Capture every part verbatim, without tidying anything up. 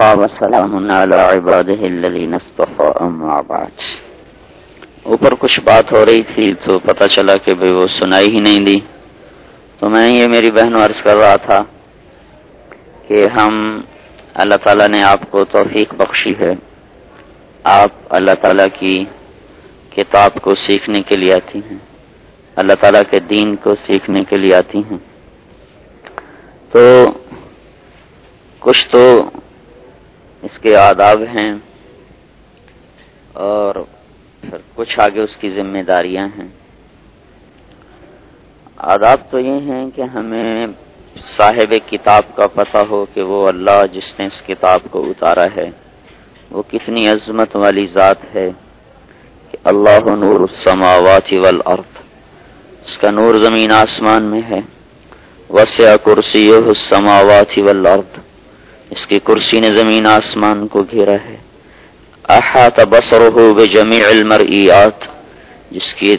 وكفى وسلام على عباده الذين اصطفى اما بعد. اوپر کچھ بات ہو رہی تھی تو پتہ چلا کہ بھئی وہ سنائی ہی نہیں دی، تو میں یہ میری بہن عرض کر رہا تھا کہ ہم اللہ تعالیٰ نے آپ کو توفیق بخشی ہے، آپ اللہ تعالیٰ کی کتاب کو سیکھنے کے لیے آتی ہیں، اللہ تعالیٰ کے دین کو سیکھنے کے لیے آتی ہیں، تو کچھ تو اس کے آداب ہیں اور پھر کچھ آگے اس کی ذمہ داریاں ہیں. آداب تو یہ ہیں کہ ہمیں صاحب کتاب کا پتہ ہو کہ وہ اللہ جس نے اس کتاب کو اتارا ہے وہ کتنی عظمت والی ذات ہے، کہ اللہ نور السماوات والارض، اس کا نور زمین آسمان میں ہے. وسع کرسیہ السماوات والارض، اس کی کرسی نے زمین آسمان کو گھیرا ہے. احاط بصرہ بجمیع المرئیات، جس کی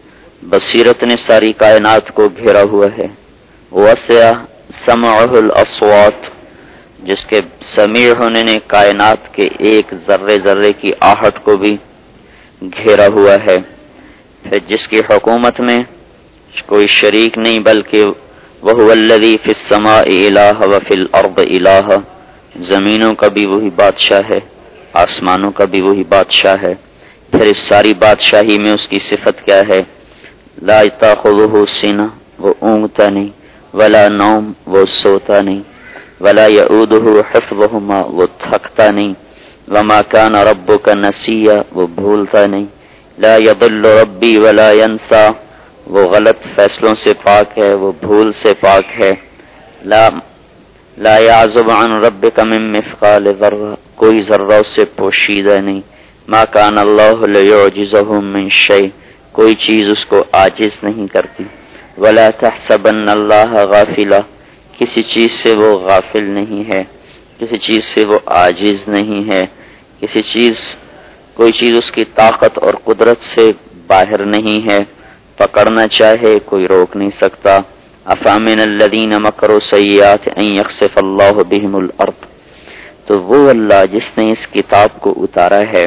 بصیرت نے ساری کائنات کو گھیرا ہوا ہے. وسع سمعہ الاصوات، جس کے سمیع ہونے نے کائنات کے ایک ذرے ذرے کی آہٹ کو بھی گھیرا ہوا ہے. پھر جس کی حکومت میں کوئی شریک نہیں بلکہ وَهُوَ الَّذِي فِي السَّمَاءِ إِلَٰهٌ وَفِي الْأَرْضِ إِلَٰهٌ، زمینوں کا بھی وہی بادشاہ ہے، آسمانوں کا بھی وہی بادشاہ ہے. پھر اس ساری بادشاہی میں اس کی صفت کیا ہے؟ لا تأخذہ سنہ، وہ اونگتا نہیں، ولا نوم، وہ سوتا نہیں، ولا یعودہ حفظہما، وہ تھکتا نہیں، وما کان ربک نسیا، وہ بھولتا نہیں. لا یضل ربی ولا ینسا، وہ غلط فیصلوں سے پاک ہے، وہ بھول سے پاک ہے. لا لا یعزب عن ربک من مثقال ذرہ، کوئی ذرہ اس سے پوشیدہ نہیں. ما کان اللہ لیعجزہ من شیء، کوئی چیز اس کو عاجز نہیں کرتی. ولا تحسبن اللہ غافلا، کسی چیز سے وہ غافل نہیں ہے، کسی چیز سے وہ عاجز نہیں ہے، کسی چیز کوئی چیز اس کی طاقت اور قدرت سے باہر نہیں ہے. پکڑنا چاہے کوئی روک نہیں سکتا. افامن الذین مکروا السیئات ان یخسف اللہ بہم الارض، تو وہ اللہ جس نے اس کتاب کو اتارا ہے،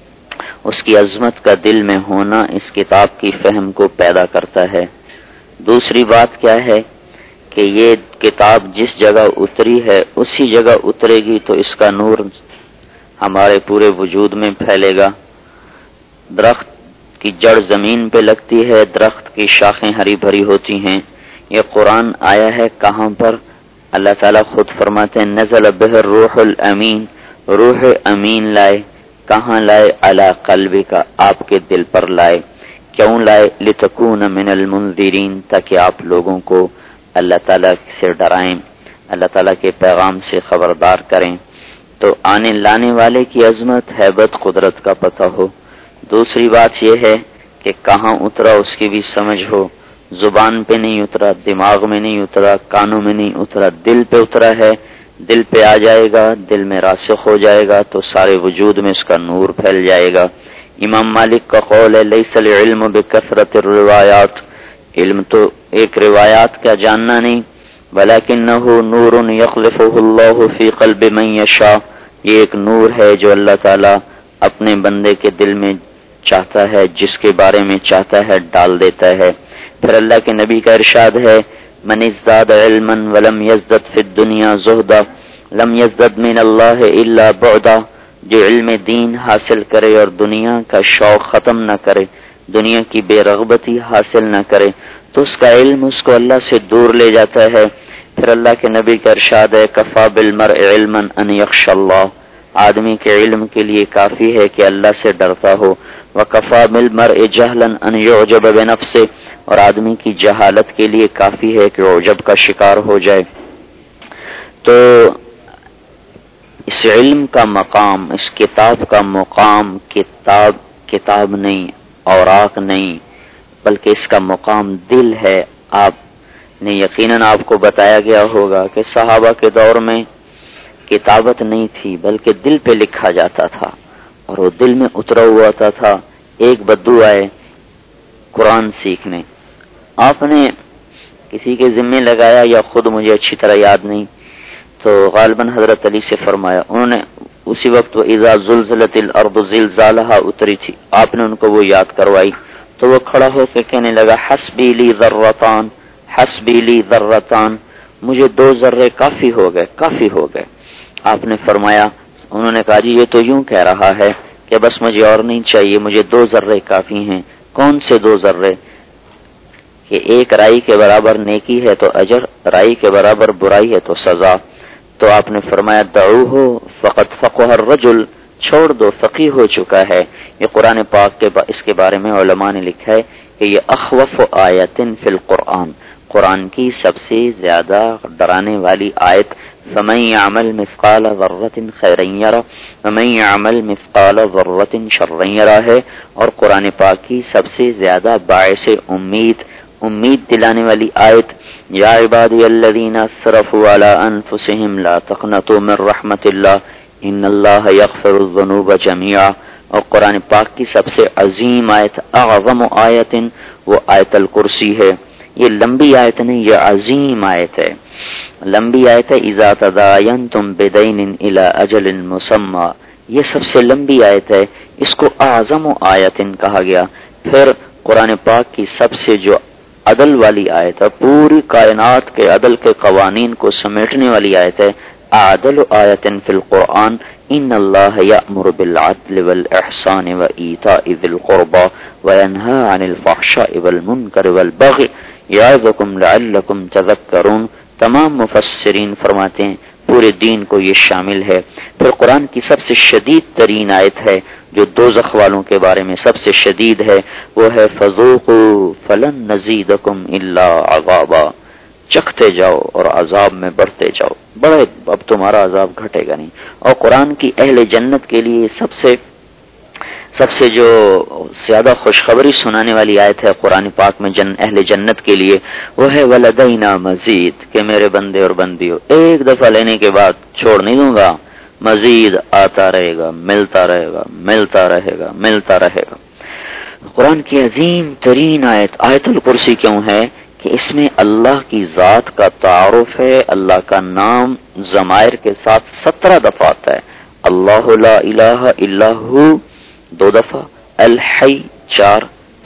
اس کی عظمت کا دل میں ہونا اس کتاب کی فہم کو پیدا کرتا ہے. دوسری بات کیا ہے کہ یہ کتاب جس جگہ اتری ہے اسی جگہ اترے گی تو اس کا نور ہمارے پورے وجود میں پھیلے گا. درخت کی جڑ زمین پہ لگتی ہے، درخت کی شاخیں ہری بھری ہوتی ہیں. یہ قرآن آیا ہے کہاں پر؟ اللہ تعالیٰ خود فرماتے ہیں نزل بہ الروح الامین، روح امین لائے. کہاں لائے؟ علی قلبک، آپ کے دل پر لائے. کیوں لائے؟ لتکون من المنذرین، تاکہ آپ لوگوں کو اللہ تعالیٰ سے ڈرائیں، اللہ تعالیٰ کے پیغام سے خبردار کریں. تو آنے لانے والے کی عظمت، ہیبت، قدرت کا پتہ ہو. دوسری بات یہ ہے کہ کہاں اترا اس کی بھی سمجھ ہو. زبان پہ نہیں اترا، دماغ میں نہیں اترا، کانوں میں نہیں اترا، دل پہ اترا ہے. دل پہ آ جائے گا، دل میں راسخ ہو جائے گا تو سارے وجود میں اس کا نور پھیل جائے گا. امام مالک کا قول ہے لیس العلم بکثرت الروایات، علم تو ایک روایات کا جاننا نہیں، ولکنہ نور یخلفہ اللہ فی قلب من یشاء، یہ ایک نور ہے جو اللہ تعالی اپنے بندے کے دل میں چاہتا ہے، جس کے بارے میں چاہتا ہے ڈال دیتا ہے. پھر اللہ کے نبی کا ارشاد ہے من ازداد علما ولم یزدد فی الدنیا زہدا لم یزدد من اللہ الا بعدا، جو علم دین حاصل کرے اور دنیا کا شوق ختم نہ کرے، دنیا کی بے رغبتی حاصل نہ کرے، تو اس کا علم اس کو اللہ سے دور لے جاتا ہے. پھر اللہ کے نبی کا ارشاد ہے کفا بالمرء علما ان یخشى اللہ، آدمی کے علم کے لیے کافی ہے کہ اللہ سے ڈرتا ہو. وکفا بالمرء جہلا ان یعجب بنفسه، اور آدمی کی جہالت کے لیے کافی ہے کہ عجب کا شکار ہو جائے. تو اس علم کا مقام، اس کتاب کا مقام کتاب کتاب نہیں، اوراق نہیں، بلکہ اس کا مقام دل ہے. آپ نے یقیناً آپ کو بتایا گیا ہوگا کہ صحابہ کے دور میں کتابت نہیں تھی بلکہ دل پہ لکھا جاتا تھا اور وہ دل میں اترا ہوا تھا. ایک بدو آئے قرآن سیکھنے، آپ نے کسی کے ذمے لگایا یا خود مجھے اچھی طرح یاد نہیں، تو غالباً حضرت علی سے فرمایا، انہوں نے اسی وقت وہ اذا زلزلت الارض زلزالها اتری تھی، آپ نے ان کو وہ یاد کروائی تو وہ کھڑا ہو کے کہنے لگا حسبی لی ذرتان، حسبی لی ذرتان، مجھے دو ذرے کافی ہو گئے، کافی ہو گئے۔ آپ نے فرمایا، انہوں نے کہا جی یہ تو یوں کہہ رہا ہے کہ بس مجھے اور نہیں چاہیے، مجھے دو ذرے کافی ہیں۔ کون سے دو ذرے؟ کہ ایک رائی کے برابر نیکی ہے تو اجر، رائی کے برابر برائی ہے تو سزا۔ تو آپ نے فرمایا دعوہ فقط فقہ الرجل، چھوڑ دو، فقیہ ہو چکا ہے۔ یہ قرآن پاک کے با اس کے بارے میں علماء نے لکھا ہے کہ یہ اخوف آیت فی القرآن، قرآن کی سب سے زیادہ ڈرانے والی آیت فمن یعمل مثقال ذرۃ خیرا یرہ ومن یعمل مثقال ذرۃ شرا یرہ ہے، اور قرآن پاک کی سب سے زیادہ باعث امید امید دلانے والی آیت یا عبادی الذین اسرفوا علی انفسهم لا تقنطوا من رحمت اللہ ان اللہ یغفر الذنوب جميعا، اور قرآن پاک کی سب سے عظیم آیت اعظم آیت وہ آیت الکرسی ہے۔ یہ لمبی آیت نہیں، یہ عظیم آیت ہے، لمبی آیت ہے۔ اذا تداینتم بدین الی اجل مسمى، یہ سب سے لمبی آیت ہے، اس کو اعظم آیت کہا گیا۔ پھر قرآن پاک کی سب سے جو عدل والی آیت ہے، پوری کائنات کے عدل کے قوانین کو سمیٹنے والی آیت ہے، اعدل آیت فی القرآن ان اللہ یأمر بالعدل والاحسان وایتاء ذی القربى وینہی عن الفحشاء والمنکر والبغی یعظکم لعلکم تذکرون۔ تمام مفسرین فرماتے ہیں پورے دین کو یہ شامل ہے۔ پھر قرآن کی سب سے شدید ترین آیت ہے جو دوزخ والوں کے بارے میں سب سے شدید ہے، وہ ہے فذوقوا فلن نزیدکم الا عذابا، چکھتے جاؤ اور عذاب میں بڑھتے جاؤ، بڑے اب تمہارا عذاب گھٹے گا نہیں۔ اور قرآن کی اہل جنت کے لیے سب سے سب سے جو زیادہ خوشخبری سنانے والی آیت ہے قرآن پاک میں جن اہل جنت کے لیے، وہ ہے ولدینا مزید، کہ میرے بندے اور بندیوں ایک دفعہ لینے کے بعد چھوڑ نہیں دوں گا، مزید آتا رہے گا، ملتا رہے گا، ملتا رہے گا، ملتا رہے گا۔ قرآن کی عظیم ترین آیت آیت الکرسی کیوں ہے کہ اس میں اللہ کی ذات کا تعارف ہے، اللہ کا نام ضمائر کے ساتھ سترہ دفعہ آتا ہے۔ اللہ لا الہ الا ہو دو دفعہ، الحی چار،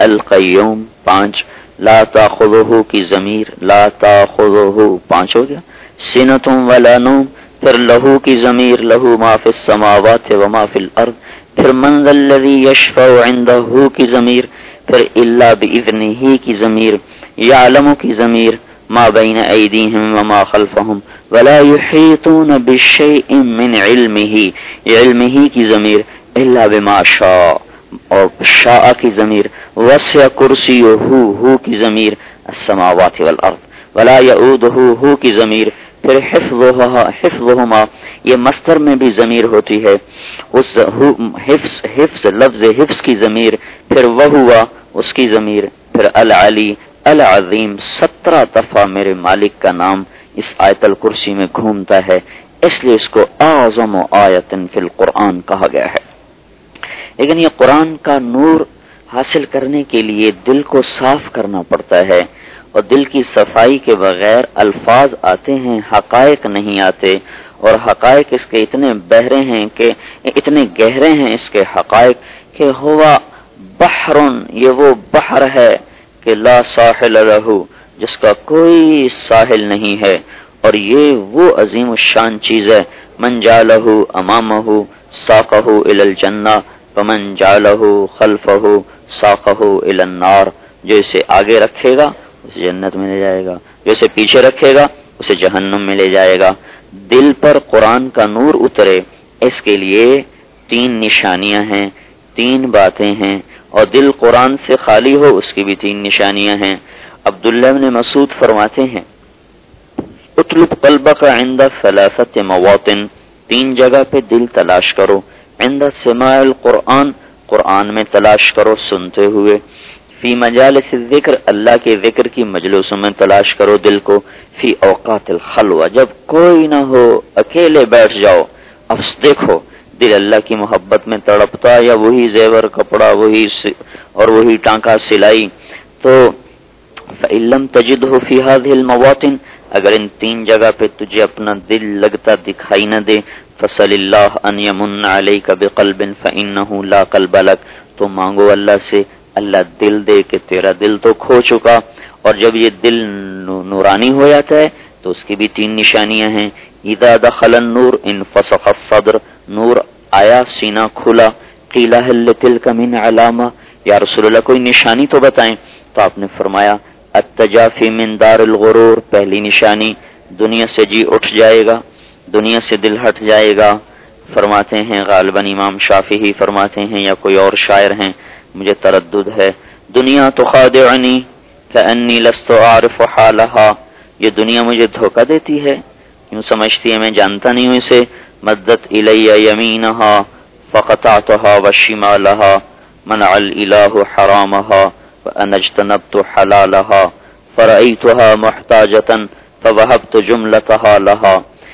القیوم پانچ، لا تاخذہ کی ضمیر لا تاخذہ پانچ ہو گیا، سنۃ ولا نوم، پھر لہو کی ضمیر لہو ما فی السماوات وما فی الارض، پھر من ذا الذی یشفع عندہ کی ضمیر، پھر الا باذنہ کی ضمیر، یعلم کی ضمیر، ما بین ایدیہم وما خلفہم ولا یحیطون بشیء من علمہ، علمہ کی ضمیر، الا بما شاء، اور شاء کی ضمیر، وسع کرسیہ ہو کی ضمیر، السماوات والارض، ولا یؤودہ ہو کی ضمیر، پھر حفظہما حفظہما یہ مصدر میں بھی ضمیر ہوتی ہے، اس حفظ حفظ لفظ حفظ کی ضمیر، پھر وہوا اس کی ضمیر، پھر العلی العظیم، سترہ دفعہ میرے مالک کا نام اس آیت الکرسی میں گھومتا ہے، اس لیے اس کو اعظم آیت فی القرآن کہا گیا ہے۔ لیکن یہ قرآن کا نور حاصل کرنے کے لیے دل کو صاف کرنا پڑتا ہے، اور دل کی صفائی کے بغیر الفاظ آتے ہیں، حقائق نہیں آتے، اور حقائق اس کے اتنے بہرے ہیں کہ اتنے گہرے ہیں اس کے حقائق کہ ہوا بحرن، یہ وہ بحر ہے کہ لا ساحل لہ، جس کا کوئی ساحل نہیں ہے، اور یہ وہ عظیم الشان چیز ہے، من جعلہ امامہ ساقہ الی الجنہ فمن جعلہ خلفہ ساقہ الی النار، جو اسے آگے رکھے گا اسے جنت میں لے جائے گا، جو اسے پیچھے رکھے گا اسے جہنم میں لے جائے گا۔ دل پر قرآن کا نور اترے، اس کے لیے تین نشانیاں ہیں، تین باتیں ہیں، اور دل قرآن سے خالی ہو اس کی بھی تین نشانیاں ہیں۔ عبداللہ بن مسعود فرماتے ہیں اطلب قلبک عند ثلاثت مواطن، تین جگہ پہ دل تلاش کرو، عند سماع القرآن، قرآن میں تلاش کرو سنتے ہوئے، فی مجالس الذکر، اللہ کے ذکر کی مجلسوں میں تلاش کرو دل کو، فی اوقات الخلوہ، جب کوئی نہ ہو اکیلے بیٹھ جاؤ، اب دیکھو دل اللہ کی محبت میں تڑپتا یا وہی زیور کپڑا وہی اور وہی ٹانکا سلائی، تو فَإِن لَّمْ تَجِدْهُ فِي هَذِهِ الْمَوَاطِنِ، اگر ان تین جگہ پہ تجھے اپنا دل لگتا دکھائی نہ دے، فصل اللہ ان یمن علیک بقلب فانہ لا قلب لک، تو مانگو اللہ سے اللہ دل دے کہ تیرا دل تو کھو چکا. اور جب یہ دل نورانی ہو جاتا ہے تو اس کی بھی تین نشانیاں ہیں. اذا دخل النور انفسخ الصدر، نور آیا سینہ کھلا. قیل هل تلک من علامہ، یا رسول اللہ کوئی نشانی تو بتائیں. تو آپ نے فرمایا التجافی من دار الغرور، پہلی نشانی دنیا سے جی اٹھ جائے گا، دنیا سے دل ہٹ جائے گا. فرماتے ہیں غالباً امام شافعی فرماتے ہیں یا کوئی اور شاعر ہیں، مجھے تردد ہے، دنیا تو خادعنی کأنی لست اعرف حالہا، یہ دنیا مجھے دھوکہ دیتی ہے، یوں سمجھتی ہے میں جانتا نہیں ہوں اسے. مدت الی یمینہا فقطعتہا وشمالہا منع الالہ حرامہا وانا اجتنبت حلالہا فرأیتہا محتاجتا فوہبت جملتہا لہا.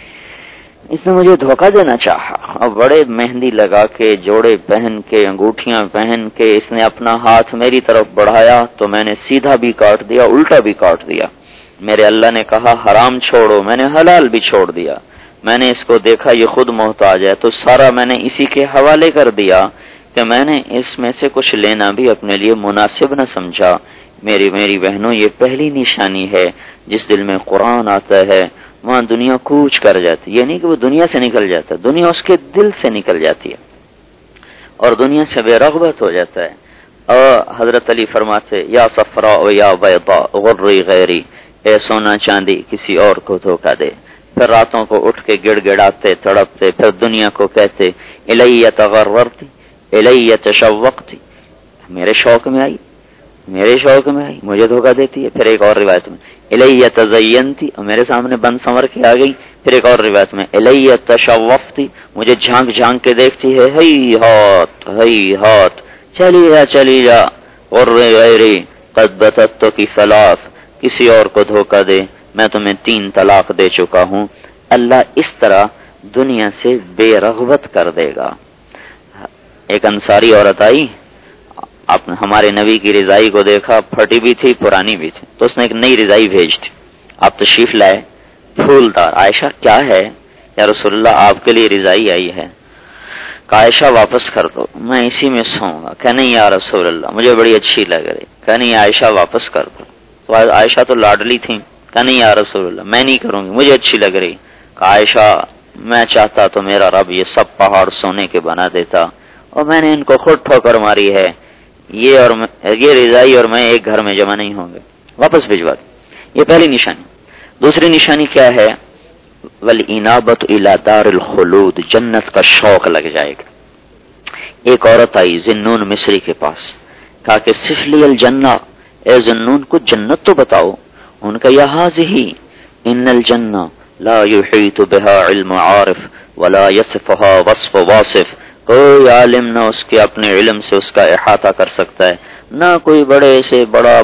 اس نے مجھے دھوکہ دینا چاہا اور بڑے مہندی لگا کے، جوڑے پہن کے، انگوٹھیاں پہن کے اس نے اپنا ہاتھ میری طرف بڑھایا تو میں نے سیدھا بھی کاٹ دیا، الٹا بھی کاٹ دیا. میرے اللہ نے کہا حرام چھوڑو، میں نے حلال بھی چھوڑ دیا. میں نے اس کو دیکھا یہ خود محتاج ہے تو سارا میں نے اسی کے حوالے کر دیا کہ میں نے اس میں سے کچھ لینا بھی اپنے لیے مناسب نہ سمجھا. میری میری بہنوں، یہ پہلی نشانی ہے. جس دل میں قرآن آتا ہے وہاں دنیا کوچ کر جاتی. یہ نہیں کہ وہ دنیا سے نکل جاتا، دنیا اس کے دل سے نکل جاتی ہے اور دنیا سے بے رغبت ہو جاتا ہے. اور حضرت علی فرماتے یا صفراء یا بیضاء غری غیری، اے سونا چاندی کسی اور کو دھوکہ دے. پھر راتوں کو اٹھ کے گڑ گڑاتے تڑپتے، پھر دنیا کو کہتے الی تغررتی الی تشوقتی، میرے شوق میں آئی میرے شوق میں آئی مجھے دھوکہ دیتی ہے. پھر ایک اور روایت میں الی تزینتی، میرے سامنے بند سنور کے آ گئی. پھر ایک اور روایت میں الی تشوفتی، مجھے جھانک جھانک کے دیکھتی ہے. ہی ہاتھ ہی ہاتھ چلی جا چلی جا. اور غیری قد بتت کی ثلاث، کسی اور کو دھوکہ دے، میں تمہیں تین طلاق دے چکا ہوں. اللہ اس طرح دنیا سے بے رغبت کر دے گا. ایک انصاری عورت آئی، آپ نے ہمارے نبی کی رضائی کو دیکھا، پھٹی بھی تھی پرانی بھی تھی، تو اس نے ایک نئی رضائی بھیج دی. آپ تشریف لائے، پھولدار. عائشہ کیا ہے یا رسول اللہ آپ کے لیے رضائی آئی ہے. کہ عائشہ واپس کر دو، میں اسی میں سوؤں گا. کہ نہیں یا رسول اللہ مجھے بڑی اچھی لگ رہی. کہ نہیں عائشہ واپس کر دو. تو عائشہ تو لاڈلی تھی. کہ نہیں یا رسول اللہ میں نہیں کروں گی، مجھے اچھی لگ رہی. کہ عائشہ میں چاہتا تو میرا رب یہ سب پہاڑ سونے کے بنا دیتا، اور میں نے ان کو خود ٹھوکر ماری ہے. یہ اور یہ رضائی اور میں ایک گھر میں جمع نہیں ہوں گے، واپس بھجوا دو. یہ پہلی نشانی. دوسری نشانی کیا ہے؟ والانابۃ الی دار الخلود، جنت کا شوق لگ جائے گا. ایک عورت آئی ذنون مصری کے پاس، کہا کہ صف لی الجنہ، اے ذنون کو جنت تو بتاؤ. ان کا یا ہذہ ان الجنہ لا یحیط بها علم عارف ولا یصفها وصف واصف، کوئی عالم نہ اس کے اپنے علم سے اس کا احاطہ کر سکتا ہے، نہ کوئی بڑے سے بڑا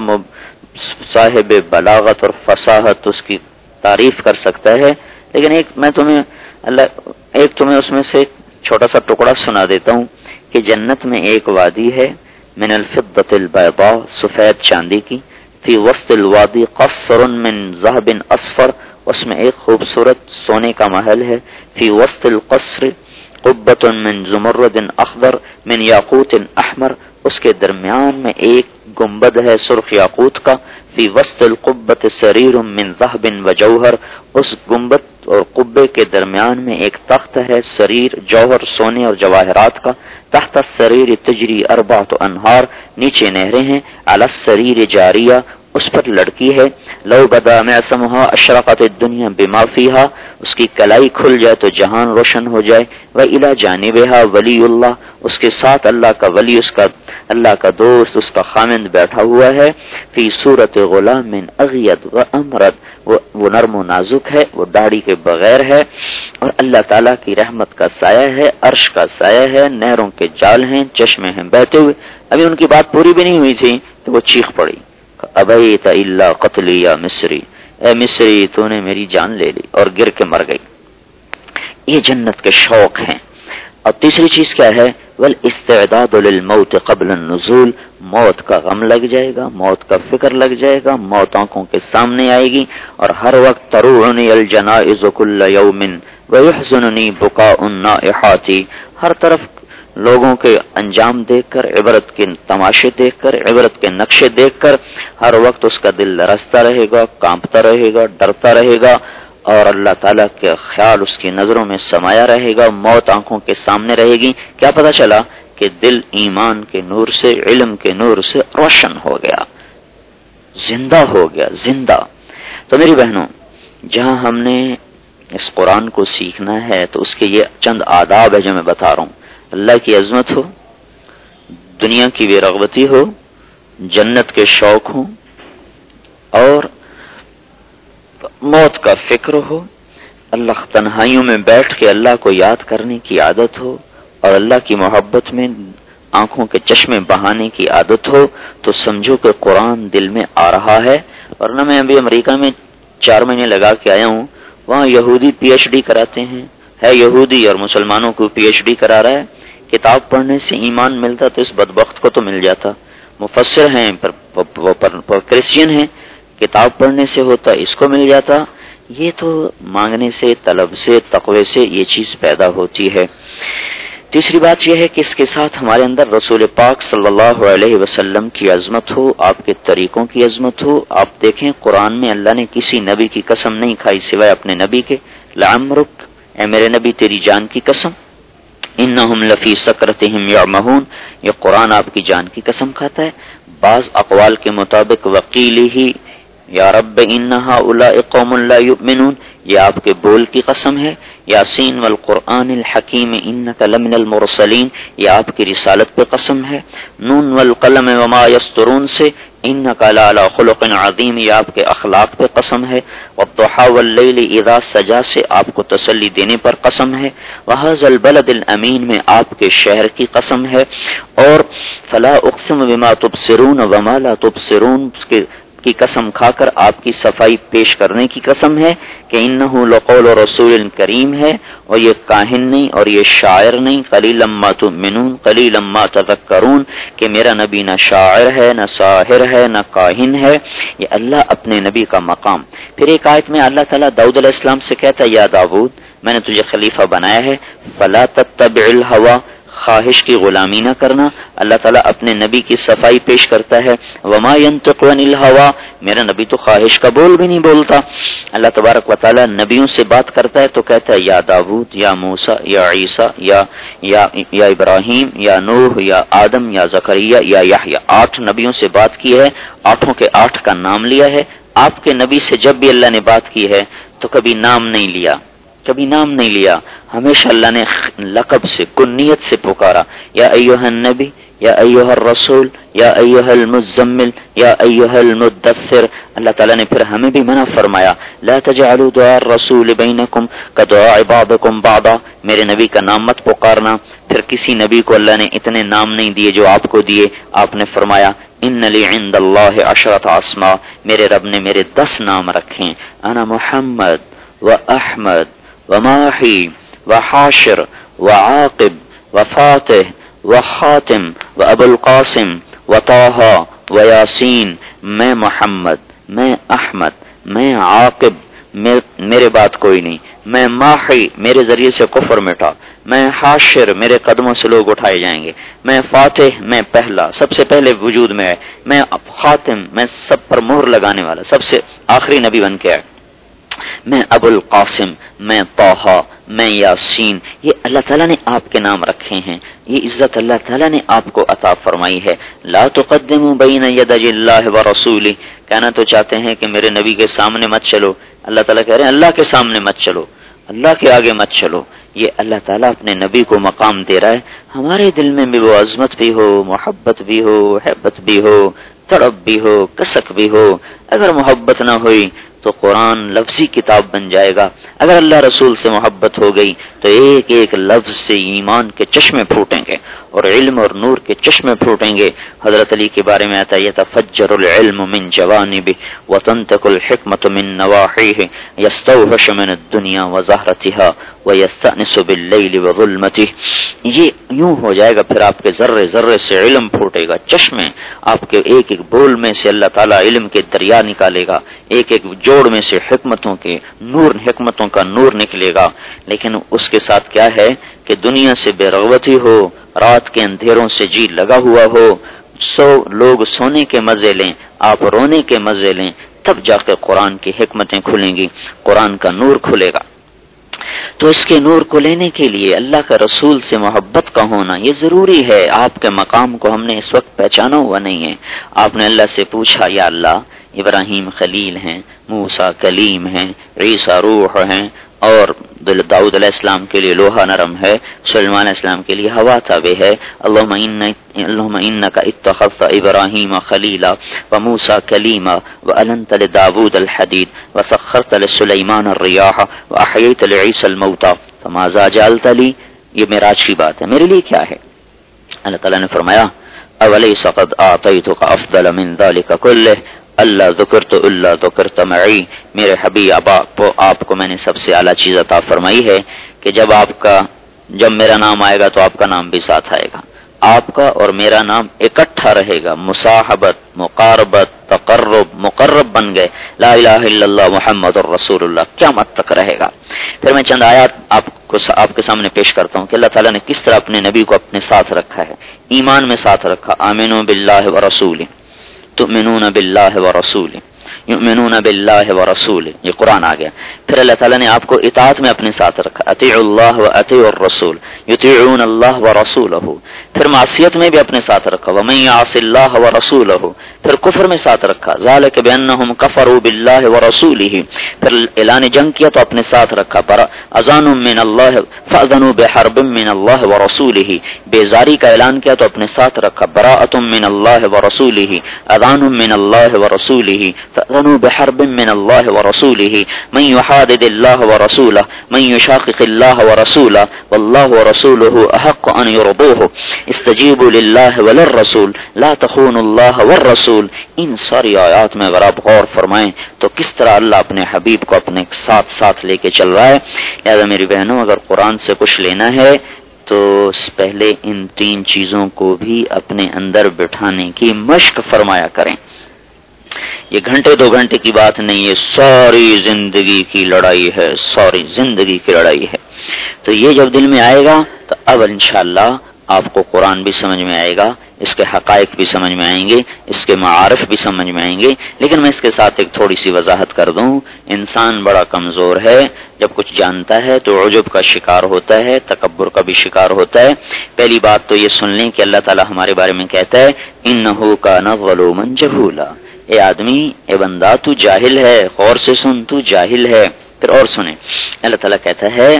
صاحب بلاغت اور فصاحت اس کی تعریف کر سکتا ہے. لیکن ایک میں تمہیں اللہ ایک تمہیں اس میں سے چھوٹا سا ٹکڑا سنا دیتا ہوں کہ جنت میں ایک وادی ہے من الفضة البیضاء، سفید چاندی کی، فی وسط الوادی قصر من ذهب اصفر، اس میں ایک خوبصورت سونے کا محل ہے. فی وسط القصر قبۃ من زمرد اخضر من یاقوت احمر، اس کے درمیان میں ایک گنبد ہے سرخ یاقوت کا. فی وسط القبۃ سریر من ذهب وجوہر، اس گنبد اور قبے کے درمیان میں ایک تخت ہے سریر جوہر سونے اور جواہرات کا. تحت السریر تجری اربعۃ انہار، نیچے نہریں ہیں. علی السریر جاریہ، اس پر لڑکی ہے. لو بدا معصمها اشرقت الدنیا بما فیہا، اس کی کلائی کھل جائے تو جہان روشن ہو جائے. وإلی جانبها ولی اللہ، اس کے ساتھ اللہ کا ولی، اس کا اللہ کا دوست، اس کا خامند بیٹھا ہوا ہے. فی صورت غلام اغید و امرد، وہ, وہ نرم و نازک ہے، وہ داڑھی کے بغیر ہے، اور اللہ تعالیٰ کی رحمت کا سایہ ہے، عرش کا سایہ ہے، نہروں کے جال ہیں، چشمے ہیں بہتے ہوئے. ابھی ان کی بات پوری بھی نہیں ہوئی تھی تو وہ چیخ پڑی، ابیت الا قتلی یا مصری، اے مصری تو نے میری جان لے لی، اور گر کے مر گئی. یہ جنت کے شوق ہیں. اور تیسری چیز کیا ہے؟ والاستعداد للموت قبل النزول موت کا غم لگ جائے گا، موت کا فکر لگ جائے گا، موت آنکھوں کے سامنے آئے گی، اور ہر وقت تروعنی الجنائز کل یوم ویحزننی بکاء النائحات، ہر طرف لوگوں کے انجام دیکھ کر، عبرت کے تماشے دیکھ کر، عبرت کے نقشے دیکھ کر ہر وقت اس کا دل لرزتا رہے گا، کانپتا رہے گا، ڈرتا رہے گا، اور اللہ تعالیٰ کے خیال اس کی نظروں میں سمایا رہے گا، موت آنکھوں کے سامنے رہے گی۔ کیا پتہ چلا کہ دل ایمان کے نور سے، علم کے نور سے روشن ہو گیا، زندہ ہو گیا، زندہ۔ تو میری بہنوں، جہاں ہم نے اس قرآن کو سیکھنا ہے تو اس کے یہ چند آداب ہے جو میں بتا رہا ہوں۔ اللہ کی عظمت ہو، دنیا کی بے رغبتی ہو، جنت کے شوق ہو، اور موت کا فکر ہو، اللہ تنہائیوں میں بیٹھ کے اللہ کو یاد کرنے کی عادت ہو، اور اللہ کی محبت میں آنکھوں کے چشمے بہانے کی عادت ہو، تو سمجھو کہ قرآن دل میں آ رہا ہے۔ ورنہ میں ابھی امریکہ میں چار مہینے لگا کے آیا ہوں، وہاں یہودی پی ایچ ڈی کراتے ہیں، ہے یہودی اور مسلمانوں کو پی ایچ ڈی کرا رہا ہے۔ کتاب پڑھنے سے ایمان ملتا تو اس بدبخت کو تو مل جاتا، مفسر ہیں پر, پر, پر, پر, پر کرسچین ہیں، کتاب پڑھنے سے ہوتا اس کو مل جاتا۔ یہ تو مانگنے سے، طلب سے، تقوی سے یہ چیز پیدا ہوتی ہے۔ تیسری بات یہ ہے کہ اس کے ساتھ ہمارے اندر رسول پاک صلی اللہ علیہ وسلم کی عظمت ہو، آپ کے طریقوں کی عظمت ہو۔ آپ دیکھیں قرآن میں اللہ نے کسی نبی کی قسم نہیں کھائی سوائے اپنے نبی کے، لعمرک، اے میرے نبی تیری جان کی قسم، انہم لفی سکرتہم یعمہون، یہ قرآن آپ کی جان کی قسم کھاتا ہے۔ بعض اقوال کے مطابق وقیلہ یا رب ان ہؤلاء قوم لا یؤمنون، یہ آپ کے بول کی قسم ہے۔ یاسین والقرآن الحکیم انک لمن المرسلین، یہ آپ کی رسالت پہ قسم ہے۔ نون والقلم وما یسطرون سے انک لعلی خلق عظیم، یہ آپ کے اخلاق پہ قسم ہے۔ والضحی واللیل اذا سجا سے آپ کو تسلی دینے پر قسم ہے۔ وہذا البلد الامین میں آپ کے شہر کی قسم ہے۔ اور فلا اقسم بما تبصرون وما لا تبصرون کے کی قسم کھا کر آپ کی صفائی پیش کرنے کی قسم ہے کہ انہ لقول رسول کریم ہے، اور یہ کاہن نہیں اور یہ شاعر نہیں، قلیلا ما تؤمنون قلیلا ما تذکرون، کہ میرا نبی نہ شاعر ہے، نہ ساحر ہے، نہ کاہن ہے۔ یہ اللہ اپنے نبی کا مقام۔ پھر ایک آیت میں اللہ تعالیٰ داؤد علیہ السلام سے کہتا ہے، یا داؤد میں نے تجھے خلیفہ بنایا ہے، فلا تتبع الہوی، خواہش کی غلامی نہ کرنا۔ اللہ تعالیٰ اپنے نبی کی صفائی پیش کرتا ہے، وما ينطق عن الهوى، میرا نبی تو خواہش کا بول بھی نہیں بولتا۔ اللہ تبارک و تعالیٰ نبیوں سے بات کرتا ہے تو کہتا ہے، یا داؤد، یا موسیٰ، یا عیسیٰ، یا یا یا ابراہیم، یا نوح، یا آدم، یا زکریا، یا یحییٰ، آٹھ نبیوں سے بات کی ہے، آٹھوں کے آٹھ کا نام لیا ہے۔ آپ کے نبی سے جب بھی اللہ نے بات کی ہے تو کبھی نام نہیں لیا، کبھی نام نہیں لیا، ہمیشہ اللہ نے لقب سے، کنیت سے پکارا، یا ایھا النبی، یا ایھا الرسول، یا ایھا المزمل، یا ایھا المدثر۔ اللہ تعالیٰ نے پھر ہمیں بھی منع فرمایا، لا تجعلوا دعاء الرسول بینکم کدعاء بعضکم بعضا، میرے نبی کا نام مت پکارنا۔ پھر کسی نبی کو اللہ نے اتنے نام نہیں دیے جو آپ کو دیے، آپ نے فرمایا، ان لی عند اللہ عشرۃ اسماء، میرے رب نے میرے دس نام رکھیں، انا محمد و احمد وماحی وحاشر وعاقب وفاتح وخاتم وابو القاسم وطہ ویاسین، میں محمد، میں احمد، میں عاقب، میرے بعد کوئی نہیں، میں ماحی، میرے ذریعے سے کفر مٹا، میں حاشر، میرے قدموں سے لوگ اٹھائے جائیں گے، میں فاتح، میں پہلا، سب سے پہلے وجود میں ہے، میں خاتم، میں سب پر مہر لگانے والا، سب سے آخری نبی بن کے ہے، میں ابو القاسم، میں طہ، میں یاسین۔ یہ اللہ تعالیٰ نے آپ کے نام رکھے ہیں، یہ عزت اللہ تعالیٰ نے آپ کو عطا فرمائی ہے۔ لا تقدموا بین یدی اللہ ورسولہ، کہنا تو چاہتے ہیں کہ میرے نبی کے سامنے مت چلو، اللہ تعالیٰ کہہ رہے ہیں اللہ کے سامنے مت چلو، اللہ کے آگے مت چلو۔ یہ اللہ تعالیٰ اپنے نبی کو مقام دے رہا ہے، ہمارے دل میں بھی وہ عظمت بھی ہو، محبت بھی ہو، حبت بھی ہو، تڑپ بھی ہو، کسک بھی ہو۔ اگر محبت نہ ہوئی تو قرآن لفظی کتاب بن جائے گا، اگر اللہ رسول سے محبت ہو گئی تو ایک ایک لفظ سے ایمان کے چشمے پھوٹیں گے اور علم اور نور کے چشمے پھوٹیں گے۔ حضرت علی کے بارے میں آتا ہے، یتفجر العلم من جوانبه وتنطق الحکمة من نواحیه یستوحش من الدنیا وزہرتها ویستأنس الناس باللیل وظلمته، یہ یوں ہو جائے گا، پھر آپ کے ذرے ذرے سے علم پھوٹے گا، چشمے آپ کے ایک ایک بول میں سے اللہ تعالیٰ علم کے دریا نکالے گا، ایک ایک جوڑ میں سے حکمتوں کے نور حکمتوں کا نور نکلے گا. لیکن اس کے ساتھ کیا ہے کہ دنیا سے بے رغبتی ہو، رات کے اندھیروں سے جی لگا ہوا ہو، سو لوگ سونے کے مزے لیں، آپ رونے کے مزے لیں، تب جا کے قرآن کی حکمتیں کھلیں گی، قرآن کا نور کھلے گا. تو اس کے نور کو لینے کے لیے اللہ کے رسول سے محبت کا ہونا یہ ضروری ہے. آپ کے مقام کو ہم نے اس وقت پہچانا ہوا نہیں ہے. آپ نے اللہ سے پوچھا، یا اللہ ابراہیم خلیل ہیں، موسیٰ کلیم ہیں، عیسیٰ روح ہیں، اور داؤد علیہ السلام کے لیے لوہا نرم ہے، سلیمان علیہ السلام کے لیے ہوا تابع ہے. اللہم اللہم انک اتخذت ابراہیم خلیلا وموسیٰ کلیما وألنت لداود الحدید وسخرت لسلیمان الریاح واحییت لعیسی الموتى فماذا جعلت لی. یہ معراج کی بات ہے، میرے لیے کیا ہے؟ اللہ تعالیٰ نے فرمایا اولیس قد اعطیتک افضل من ذلک کلہ اللہ ذکرت اللہ ذکرت معی. میرے حبیب آپ کو میں نے سب سے اعلیٰ چیز عطا فرمائی ہے کہ جب آپ کا جب میرا نام آئے گا تو آپ کا نام بھی ساتھ آئے گا، آپ کا اور میرا نام اکٹھا رہے گا، مصاحبت، مقاربت، تقرب، مقرب بن گئے. لا الہ الا اللہ محمد الرسول اللہ قیامت تک رہے گا. پھر میں چند آیات آپ کو آپ کے سامنے پیش کرتا ہوں کہ اللہ تعالیٰ نے کس طرح اپنے نبی کو اپنے ساتھ رکھا ہے، ایمان میں ساتھ رکھا. آمنوا باللہ ورسولہ تؤمنون باللہ ورسولہ یؤمنون باللہ ورسولہ، یہ قرآن آ گیا. پھر اللہ تعالیٰ نے آپ کو اطاعت میں اپنے ساتھ رکھا، اطیعوا اللہ واطیعوا الرسول یطیعون اللہ ورسولہ. پھر معصیت میں بھی اپنے ساتھ رکھا، ومن یعص اللہ ورسولہ. پھر کفر میں ساتھ رکھا، ذالک بانہم کفروا باللہ ورسولہ. پھر اعلان جنگ کیا تو اپنے ساتھ رکھا، اذان من اللہ فاذنوا بحرب من اللہ ورسولہ. بیزاری کا اعلان کیا تو اپنے ساتھ رکھا، براءۃ من اللہ ورسولہ اذان من اللہ ورسولہ فاذنوا بحرب من اللہ ورسولہ. من یحادد اللہ ورسولہ من یشاقق اللہ ورسولہ واللہ ورسولہ احق ان یرضوہ استجیبوا للہ وللرسول لا تخونوا اللہ والرسول. ان ساری آیات میں اگر آپ غور فرمائیں تو کس طرح اللہ اپنے حبیب کو اپنے ساتھ ساتھ لے کے چل رہا ہے. لہذا میری بہنوں اگر قرآن سے کچھ لینا ہے تو پہلے ان تین چیزوں کو بھی اپنے اندر بٹھانے کی مشق فرمایا کریں. یہ گھنٹے دو گھنٹے کی بات نہیں ہے، ساری زندگی کی لڑائی ہے، ساری زندگی کی لڑائی ہے. تو یہ جب دل میں آئے گا تو اب انشاءاللہ آپ کو قرآن بھی سمجھ میں آئے گا، اس کے حقائق بھی سمجھ میں آئیں گے، اس کے معارف بھی سمجھ میں آئیں گے. لیکن میں اس کے ساتھ ایک تھوڑی سی وضاحت کر دوں. انسان بڑا کمزور ہے، جب کچھ جانتا ہے تو عجب کا شکار ہوتا ہے، تکبر کا بھی شکار ہوتا ہے. پہلی بات تو یہ سن لیں کہ اللہ تعالیٰ ہمارے بارے میں کہتا ہے انہ کان ظلوما جہولا. اے آدمی، اے بندہ، تو جاہل ہے، غور سے سن، تو جاہل ہے. پھر اور سنیں، اللہ تعالیٰ کہتا ہے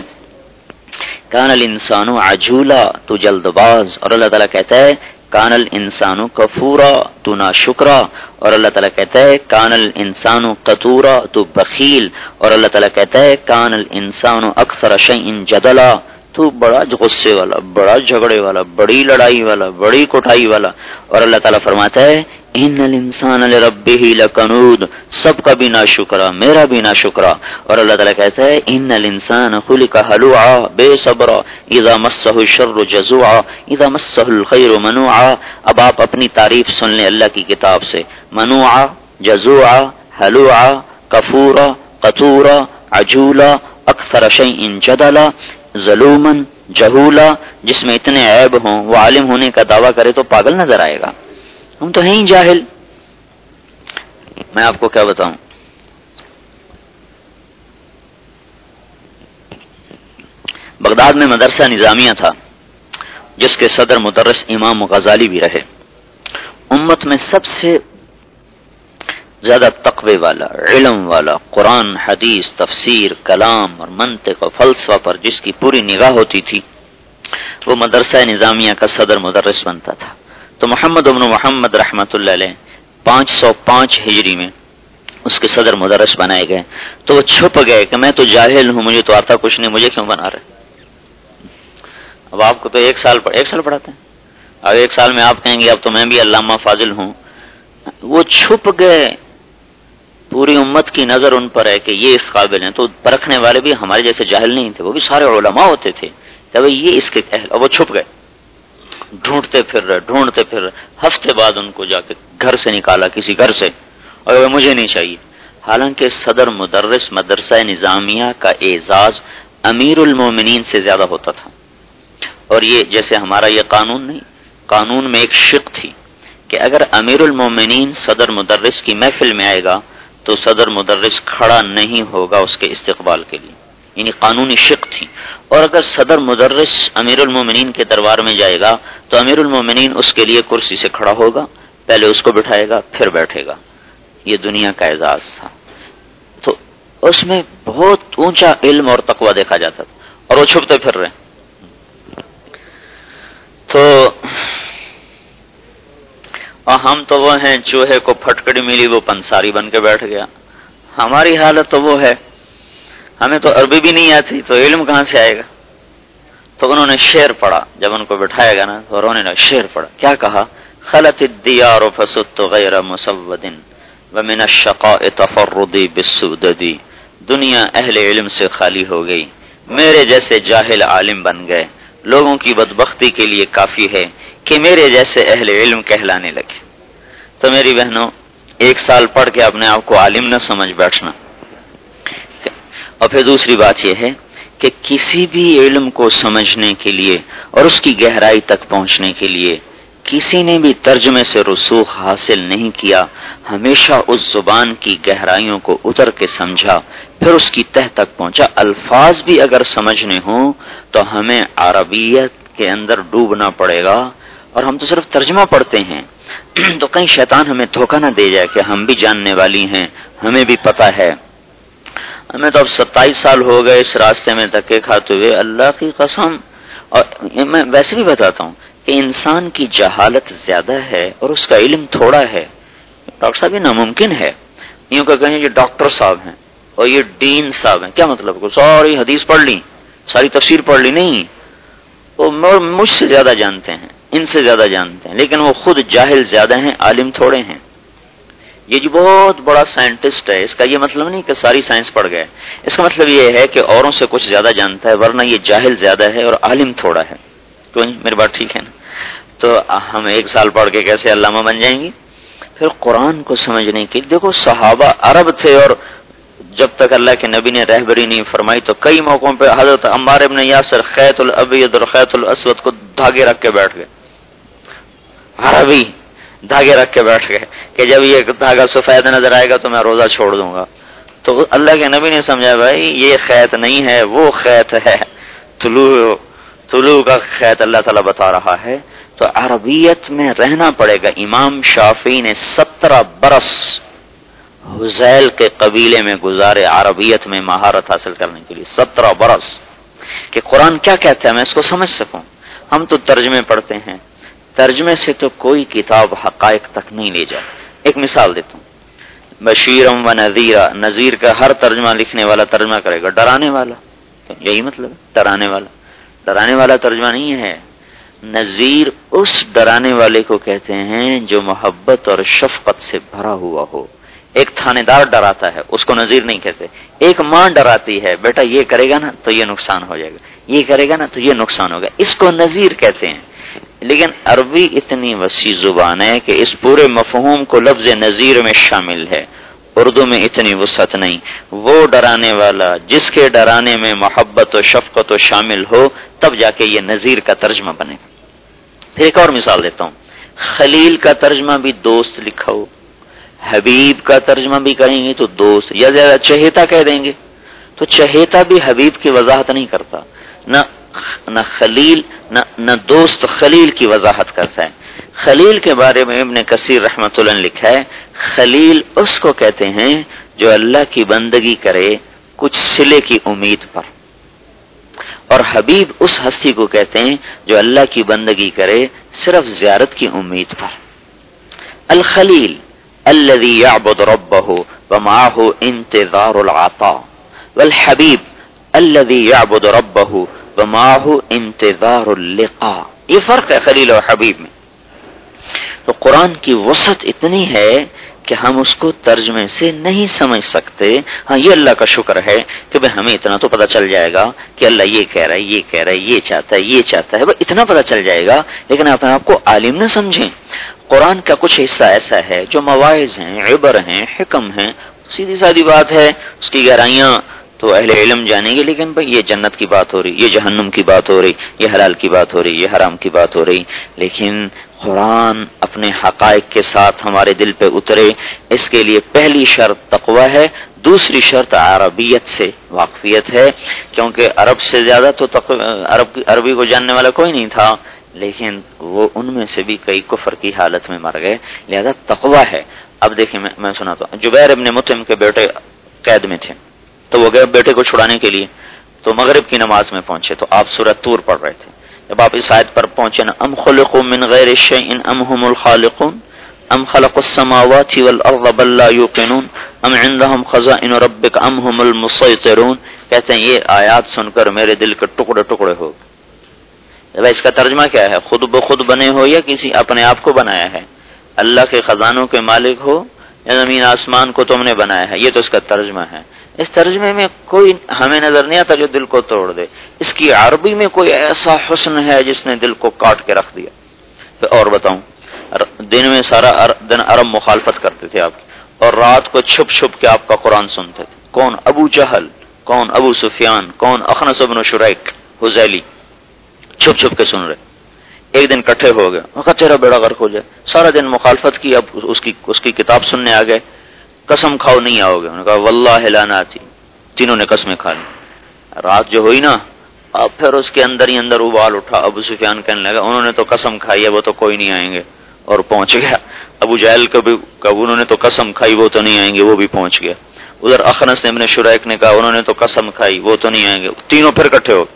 کان الانسان عجولا، تو جلد باز. اور اللہ تعالیٰ کہتا ہے کان الانسان کفورا، تو ناشکرا. اور اللہ تعالیٰ کہتا ہے کان الانسان قتورا، تو بخیل. اور اللہ تعالیٰ کہتا ہے کان الانسان اکثر شیء جدلا، تو بڑا غصے والا، بڑا جھگڑے والا، بڑی لڑائی والا، بڑی کٹائی والا. اور اللہ تعالیٰ فرماتا ہے ان الانسان لربہ لکنود، سب کا بھی ناشکرا، میرا بھی ناشکرا. اور اللہ تعالیٰ کہتا ہے ان الانسان خلق ہلوعا بے صبرا اذا مسہ الشر جزوعا اذا مسہ الخیر منوعا. اب آپ اپنی تعریف سن لیں اللہ کی کتاب سے. منوعا، جزوعا، ہلوعا، کفورا، قتورا، عجولا، اکثر شیء جدلا، ظلوما، جہولا. جس میں اتنے عیب ہوں وہ عالم ہونے کا دعویٰ کرے تو پاگل نظر آئے گا. ہم تو ہیں ہی جاہل. میں آپ کو کیا بتاؤں، بغداد میں مدرسہ نظامیہ تھا جس کے صدر مدرس امام غزالی بھی رہے. امت میں سب سے زیادہ تقوی والا، علم والا، قرآن، حدیث، تفسیر، کلام اور منطق اور فلسفہ پر جس کی پوری نگاہ ہوتی تھی وہ مدرسہ نظامیہ کا صدر مدرس بنتا تھا. تو محمد ابن محمد رحمت اللہ علیہ پانچ سو پانچ ہجری میں اس کے صدر مدرس بنائے گئے. تو وہ چھپ گئے کہ میں تو جاہل ہوں، مجھے تو آتا کچھ نہیں، مجھے کیوں بنا رہے. اب آپ کو تو ایک سال پڑھ ایک سال پڑھاتے ہیں، اب ایک سال میں آپ کہیں گے اب تو میں بھی علامہ فاضل ہوں. وہ چھپ گئے، پوری امت کی نظر ان پر ہے کہ یہ اس قابل ہیں، تو پرکھنے والے بھی ہمارے جیسے جاہل نہیں تھے، وہ بھی سارے علماء ہوتے تھے کہ بھئی یہ اس کے اہل، اور وہ چھپ گئے، ڈھونڈتے پھر رہے ڈھونڈتے پھر رہے ہفتے بعد ان کو جا کے گھر سے نکالا، کسی گھر سے، اور وہ مجھے نہیں چاہیے۔ حالانکہ صدر مدرس مدرسہ نظامیہ کا اعزاز امیر المومنین سے زیادہ ہوتا تھا، اور یہ جیسے ہمارا یہ قانون نہیں، قانون میں ایک شق تھی کہ اگر امیر المومنین صدر مدرس کی محفل میں آئے گا تو صدر مدرس کھڑا نہیں ہوگا اس کے استقبال کے لیے، یعنی قانونی شق تھی، اور اگر صدر مدرس امیر المومنین کے دربار میں جائے گا تو امیر المومنین اس کے لیے کرسی سے کھڑا ہوگا، پہلے اس کو بٹھائے گا پھر بیٹھے گا۔ یہ دنیا کا اعزاز تھا، تو اس میں بہت اونچا علم اور تقوی دیکھا جاتا تھا، اور وہ چھپتے پھر رہے۔ تو اور ہم تو وہ ہیں چوہے کو پھٹکڑی ملی وہ پنساری بن کے بیٹھ گیا، ہماری حالت تو وہ ہے، ہمیں تو عربی بھی نہیں آتی تو علم کہاں سے آئے گا؟ تو انہوں نے شعر پڑھا، جب ان کو بٹھایا گیا نا تو انہوں نے شعر پڑھا، کیا کہا؟ خلت الدیار فسدت غیر مسود ومن الشقاء تفردی بالسوددی، دنیا اہل علم سے خالی ہو گئی، میرے جیسے جاہل عالم بن گئے، لوگوں کی بدبختی کے لیے کافی ہے کہ میرے جیسے اہل علم کہلانے لگے۔ تو میری بہنوں، ایک سال پڑھ کے اپنے آپ کو عالم نہ سمجھ بیٹھنا۔ اور پھر دوسری بات یہ ہے کہ کسی بھی علم کو سمجھنے کے لیے اور اس کی گہرائی تک پہنچنے کے لیے کسی نے بھی ترجمے سے رسوخ حاصل نہیں کیا، ہمیشہ اس زبان کی گہرائیوں کو اتر کے سمجھا، پھر اس کی تہ تک پہنچا۔ الفاظ بھی اگر سمجھنے ہوں تو ہمیں عربیت کے اندر ڈوبنا پڑے گا، اور ہم تو صرف ترجمہ پڑھتے ہیں تو کہیں شیطان ہمیں دھوکہ نہ دے جائے کہ ہم بھی جاننے والی ہیں، ہمیں بھی پتہ ہے۔ ہمیں تو اب ستائیس سال ہو گئے اس راستے میں دھکے کھاتے ہوئے، اللہ کی قسم۔ اور میں ویسے بھی بتاتا ہوں کہ انسان کی جہالت زیادہ ہے اور اس کا علم تھوڑا ہے۔ ڈاکٹر صاحب یہ ناممکن ہے، یوں کہ کہیں یہ ڈاکٹر صاحب ہیں اور یہ ڈین صاحب ہیں، کیا مطلب؟ ساری حدیث پڑھ لی، ساری تفسیر پڑھ لی؟ نہیں، وہ مجھ سے زیادہ جانتے ہیں، ان سے زیادہ جانتے ہیں، لیکن وہ خود جاہل زیادہ ہیں، عالم تھوڑے ہیں۔ یہ جو بہت بڑا سائنٹسٹ ہے، اس کا یہ مطلب نہیں کہ ساری سائنس پڑھ گئے، اس کا مطلب یہ ہے کہ اوروں سے کچھ زیادہ جانتا ہے، ورنہ یہ جاہل زیادہ ہے اور عالم تھوڑا ہے۔ تو میری بات ٹھیک ہے نا؟ تو ہم ایک سال پڑھ کے کیسے علامہ بن جائیں گے؟ پھر قرآن کو سمجھنے کے دیکھو، صحابہ عرب تھے، اور جب تک اللہ کے نبی نے رہبری نہیں فرمائی تو کئی موقعوں پہ حضرت عمار ابن یاسر خیط الابیض اور خیط الاسود کو دھاگے رکھ کے بیٹھ گئے، عربی دھاگے رکھ کے بیٹھ گئے کہ جب یہ دھاگا سفید نظر آئے گا تو میں روزہ چھوڑ دوں گا۔ تو اللہ کے نبی نے سمجھا بھائی یہ خیط نہیں ہے، وہ خیط ہے، طلوع طلوع کا خیط اللہ تعالیٰ بتا رہا ہے۔ تو عربیت میں رہنا پڑے گا۔ امام شافعی نے سترہ برس حذیل کے قبیلے میں گزارے عربیت میں مہارت حاصل کرنے کے لیے، سترہ برس، کہ قرآن کیا کہتا ہے میں اس کو سمجھ سکوں۔ ہم تو ترجمے پڑھتے ہیں، ترجمے سے تو کوئی کتاب حقائق تک نہیں لے جاتی۔ ایک مثال دیتا ہوں، بشیرم و نذیرہ، نذیر کا ہر ترجمہ لکھنے والا ترجمہ کرے گا ڈرانے والا، یہی مطلب ہے ڈرانے والا۔ ڈرانے والا ترجمہ نہیں ہے، نذیر اس ڈرانے والے کو کہتے ہیں جو محبت اور شفقت سے بھرا ہوا ہو۔ ایک تھانے دار ڈراتا ہے، اس کو نذیر نہیں کہتے۔ ایک ماں ڈراتی ہے، بیٹا یہ کرے گا نا تو یہ نقصان ہو جائے گا، یہ کرے گا نا تو یہ نقصان ہوگا، اس کو نذیر کہتے ہیں۔ لیکن عربی اتنی وسیع زبان ہے کہ اس پورے مفہوم کو لفظ نذیر میں شامل ہے، اردو میں اتنی وسعت نہیں۔ وہ ڈرانے والا جس کے ڈرانے میں محبت و شفقت و شامل ہو، تب جا کے یہ نذیر کا ترجمہ بنے۔ پھر ایک اور مثال دیتا ہوں، خلیل کا ترجمہ بھی دوست لکھا ہو، حبیب کا ترجمہ بھی کریں گے تو دوست، یا زیادہ چہیتا کہہ دیں گے تو چہیتا بھی حبیب کی وضاحت نہیں کرتا، نہ نہ خلیل نہ نہ دوست خلیل کی وضاحت کرتا ہے۔ خلیل کے بارے میں ابن کثیر رحمۃ اللہ نے لکھا ہے، خلیل اس کو کہتے ہیں جو اللہ کی بندگی کرے کچھ صلے کی امید پر، اور حبیب اس ہستی کو کہتے ہیں جو اللہ کی بندگی کرے صرف زیارت کی امید پر۔ الخلیل الذي يعبد ربه ومعه انتظار العطاء، والحبیب الذي يعبد ربه ومعه انتظار اللقاء۔ یہ فرق ہے خلیل اور حبیب میں۔ تو قرآن کی وسعت اتنی ہے کہ ہم اس کو ترجمے سے نہیں سمجھ سکتے. ہاں یہ اللہ کا شکر ہے کہ بھئی ہمیں اتنا تو پتہ چل جائے گا کہ اللہ یہ کہہ رہا ہے یہ کہہ رہا ہے یہ چاہتا ہے یہ چاہتا ہے, بس اتنا پتہ چل جائے گا. لیکن اپنے آپ کو عالم نہ سمجھیں. قرآن کا کچھ حصہ ایسا ہے جو مواعظ ہیں, عبر ہیں, حکم ہیں, سیدھی سادی بات ہے, اس کی گہرائیاں تو اہل علم جانیں گے. لیکن بھئی یہ جنت کی بات ہو رہی, یہ جہنم کی بات ہو رہی, یہ حلال کی بات ہو رہی, یہ حرام کی بات ہو رہی. لیکن قرآن اپنے حقائق کے ساتھ ہمارے دل پہ اترے, اس کے لیے پہلی شرط تقوی ہے, دوسری شرط عربیت سے واقفیت ہے. کیونکہ عرب سے زیادہ تو عرب عربی کو جاننے والا کوئی نہیں تھا, لیکن وہ ان میں سے بھی کئی کفر کی حالت میں مر گئے, لہذا تقوی ہے. اب دیکھیں میں, میں سناتا ہوں. جبیر ابن مطعم کے بیٹے قید میں تھے, تو وہ گئے بیٹے کو چھڑانے کے لیے, تو مغرب کی نماز میں پہنچے تو آپ سورۃ طور پڑھ رہے تھے. جب آپ اس آیت پر پہنچے نا, ام خلقوا من غیر شیء ام هم الخالقون ام خلقوا السماوات والارض بل لا یوقنون ام عندهم خزائن ربک ام هم المسیطرون, کہتے ہیں یہ آیات سن کر میرے دل کے ٹکڑے ٹکڑے ہو گئے. اس کا ترجمہ کیا ہے؟ خود بخود بنے ہو یا کسی اپنے آپ کو بنایا ہے؟ اللہ کے خزانوں کے مالک ہو یا زمین آسمان کو تم نے بنایا ہے؟ یہ تو اس کا ترجمہ ہے. اس ترجمے میں کوئی ہمیں نظر نہیں آتا جو دل کو توڑ دے. اس کی عربی میں کوئی ایسا حسن ہے جس نے دل کو کاٹ کے رکھ دیا. اور بتاؤں, دن میں سارا دن عرب مخالفت کرتے تھے آپ کی, اور رات کو چھپ چھپ کے آپ کا قرآن سنتے تھے. کون؟ ابو جہل, کون ابو سفیان, کون اخنس بن شریک حذیلی, چھپ چھپ کے سن رہے. ایک دن کٹھے ہو گئے, وہ کہا تیرا بیڑا غرق ہو جائے. سارا دن مخالفت کی, اب اس کی اس کی کتاب سننے آ گئے. قسم کھاؤ نہیں آؤ گے. انہوں نے کہا واللہ لا ناتی. تینوں نے قسمیں کھا لی. رات جو ہوئی نا, اب پھر اس کے اندر ہی اندر ابال اٹھا. ابو سفیان کہنے لگا انہوں نے تو قسم کھائی ہے وہ تو کوئی نہیں آئیں گے, اور پہنچ گیا. ابو جہل کو بھی کہا انہوں نے تو قسم کھائی وہ تو نہیں آئیں گے, وہ بھی پہنچ گیا. ادھر اخنس ابن شریک نے کہا انہوں نے تو قسم کھائی وہ تو نہیں آئیں گے. تینوں پھر اکٹھے ہو گئے.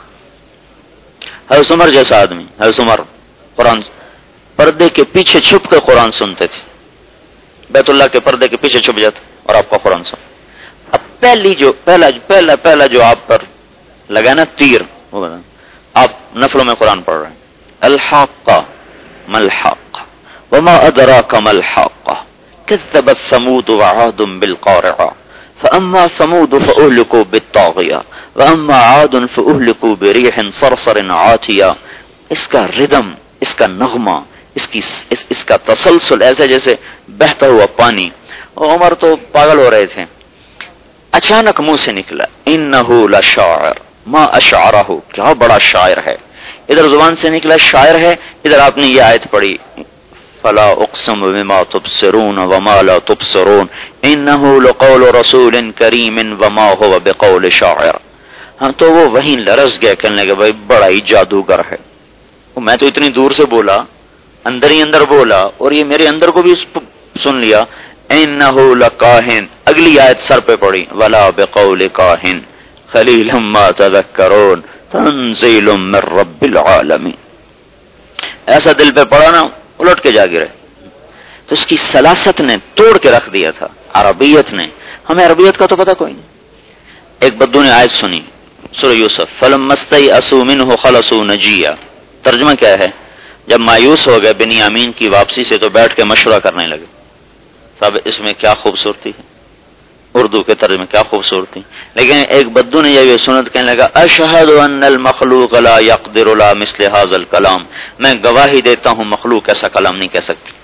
حضرت عمر جیسا آدمی, حضرت عمر قرآن پردے کے پیچھے چھپ کے قرآن سنتے تھے. بیت اللہ کے پردے کے پیچھے چھپ جاتے اور آپ کا قرآن سن. اب پہلی جو پہلا پہلا پہلا جو آپ پر لگا نا تیر, وہ بتا, آپ نفلوں میں قرآن پڑھ رہے ہیں. الحاقہ ملحاقہ وما ادراک ملحاقہ کذبت ثمود وعاد بالقارعہ فاما ثمود فاهلكوا بالطاغیہ واما عاد فاهلكوا بريح صرصر عاتیہ. اس کا ردم, اس کا نغمہ, اس کی اس, اس کا تسلسل ایسے جیسے بہتا ہوا پانی. عمر تو پاگل ہو رہے تھے. اچانک منہ سے نکلا انہ لشاعر ما اشعرہ, کیا بڑا شاعر ہے. ادھر زبان سے نکلا شاعر ہے, ادھر آپ نے یہ آیت پڑھی فلا اقسم بما تبصرون وما لا تبصرون انہ لقول رسول کریم وما هو بقول شاعر. ہاں تو وہ وہیں لرز گئے, کہنے لگے بھائی بڑا ہی جادوگر ہے. میں تو اتنی دور سے بولا, اندر ہی اندر بولا, اور یہ میرے اندر کو بھی سن لیا. انہ لکاہن, اگلی آیت سر پہ پڑی ولا بقول کاہن قلیلا ما تذکرون تنزیل من رب العالمین. ایسا دل پہ پڑا نا, الٹ کے جا گرے. تو اس کی سلاست نے توڑ کے رکھ دیا تھا عربیت نے. ہمیں عربیت کا تو پتہ کوئی نہیں. ایک بدو نے آیت سنی سورہ یوسف فلما استیئسوا منہ خلصوا نجیہ. ترجمہ کیا ہے؟ جب مایوس ہو گئے بنیامین کی واپسی سے تو بیٹھ کے مشورہ کرنے لگے. سب اس میں کیا خوبصورتی ہے, اردو کے ترجمے کیا خوبصورتی. لیکن ایک بدو نے یہ سنت کہنے لگا اشہد ان المخلوق لا یقدر لا مثل هذا الکلام, میں گواہی دیتا ہوں مخلوق ایسا کلام نہیں کہہ سکتی.